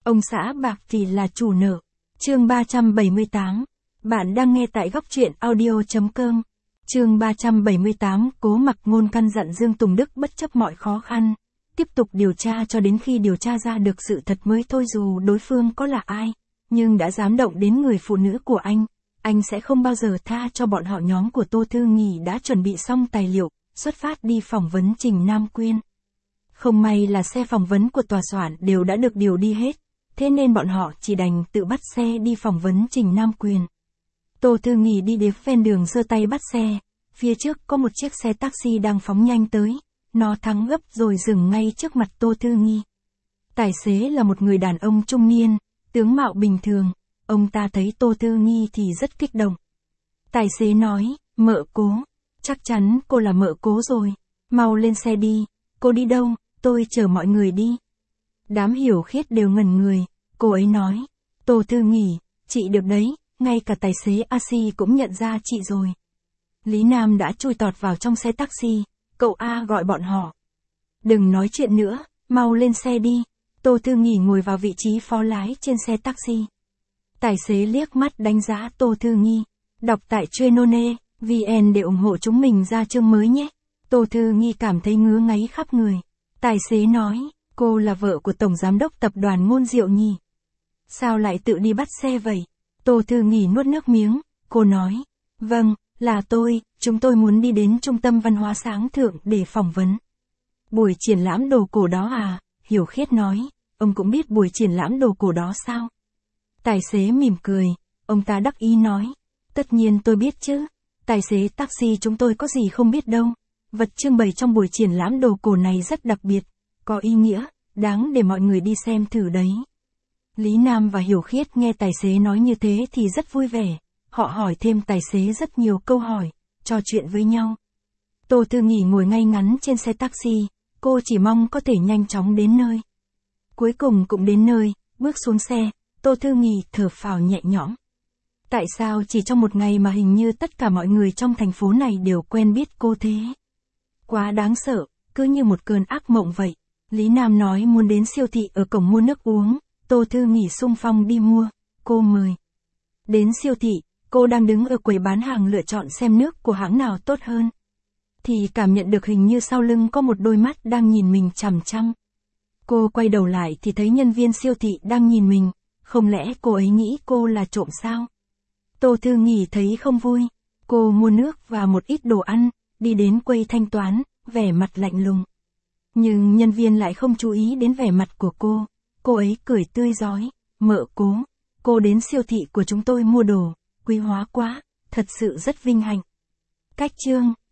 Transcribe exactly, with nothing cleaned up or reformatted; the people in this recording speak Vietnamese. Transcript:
Ông xã bạc thì là chủ nợ. Chương ba trăm bảy mươi tám. Bạn đang nghe tại góc truyện audio chấm com. Chương ba trăm bảy mươi tám, Cố Mặc Ngôn căn dặn Dương Tùng Đức bất chấp mọi khó khăn, tiếp tục điều tra cho đến khi điều tra ra được sự thật mới thôi. Dù đối phương có là ai, nhưng đã dám động đến người phụ nữ của anh, anh sẽ không bao giờ tha cho bọn họ. Nhóm của Tô Thư Nghì đã chuẩn bị xong tài liệu, xuất phát đi phỏng vấn Trình Nam Quyên. Không may là xe phỏng vấn của tòa soạn đều đã được điều đi hết, thế nên bọn họ chỉ đành tự bắt xe đi phỏng vấn Trình Nam Quyên. Tô Thư Nghì đi đến ven đường giơ tay bắt xe, phía trước có một chiếc xe taxi đang phóng nhanh tới, nó thắng gấp rồi dừng ngay trước mặt Tô Thư Nghì. Tài xế là một người đàn ông trung niên, tướng mạo bình thường, ông ta thấy Tô Thư Nghì thì rất kích động. Tài xế nói, mợ Cố, chắc chắn cô là mợ Cố rồi, mau lên xe đi. Cô đi đâu? Tôi chở mọi người đi. Đám hiểu khiết đều ngẩn người, cô ấy nói, Tô Thư Nghì, chị được đấy, ngay cả tài xế a xê cũng nhận ra chị rồi. Lý Nam đã chui tọt vào trong xe taxi, cậu A gọi bọn họ. Đừng nói chuyện nữa, mau lên xe đi. Tô Thư Nghì ngồi vào vị trí phó lái trên xe taxi. Tài xế liếc mắt đánh giá Tô Thư Nghì, đọc tại Trenone vê en để ủng hộ chúng mình ra chương mới nhé. Tô Thư Nghì cảm thấy ngứa ngáy khắp người. Tài xế nói, cô là vợ của Tổng Giám đốc Tập đoàn Ngôn Diệu nhỉ? Sao lại tự đi bắt xe vậy? Tô Thư Nghì nuốt nước miếng, cô nói, vâng, là tôi, chúng tôi muốn đi đến Trung tâm Văn hóa Sáng Thượng để phỏng vấn. Buổi triển lãm đồ cổ đó à? Hiểu Khiết nói, ông cũng biết buổi triển lãm đồ cổ đó sao? Tài xế mỉm cười, ông ta đắc ý nói, tất nhiên tôi biết chứ, tài xế taxi chúng tôi có gì không biết đâu. Vật trưng bày trong buổi triển lãm đồ cổ này rất đặc biệt, có ý nghĩa, đáng để mọi người đi xem thử đấy. Lý Nam và Hiểu Khiết nghe tài xế nói như thế thì rất vui vẻ, họ hỏi thêm tài xế rất nhiều câu hỏi, trò chuyện với nhau. Tô Thư Nghì ngồi ngay ngắn trên xe taxi, cô chỉ mong có thể nhanh chóng đến nơi. Cuối cùng cũng đến nơi, bước xuống xe, Tô Thư Nghì thở phào nhẹ nhõm. Tại sao chỉ trong một ngày mà hình như tất cả mọi người trong thành phố này đều quen biết cô thế? Quá đáng sợ, cứ như một cơn ác mộng vậy. Lý Nam nói muốn đến siêu thị ở cổng mua nước uống, Tô Thư Nghì xung phong đi mua, cô mời. Đến siêu thị, cô đang đứng ở quầy bán hàng lựa chọn xem nước của hãng nào tốt hơn. Thì cảm nhận được hình như sau lưng có một đôi mắt đang nhìn mình chằm chằm. Cô quay đầu lại thì thấy nhân viên siêu thị đang nhìn mình, không lẽ cô ấy nghĩ cô là trộm sao? Tô Thư Nghì thấy không vui, cô mua nước và một ít đồ ăn, đi đến quầy thanh toán, vẻ mặt lạnh lùng. Nhưng nhân viên lại không chú ý đến vẻ mặt của cô, cô ấy cười tươi rói, mợ Cố, cô đến siêu thị của chúng tôi mua đồ, quý hóa quá, thật sự rất vinh hạnh. Cách chương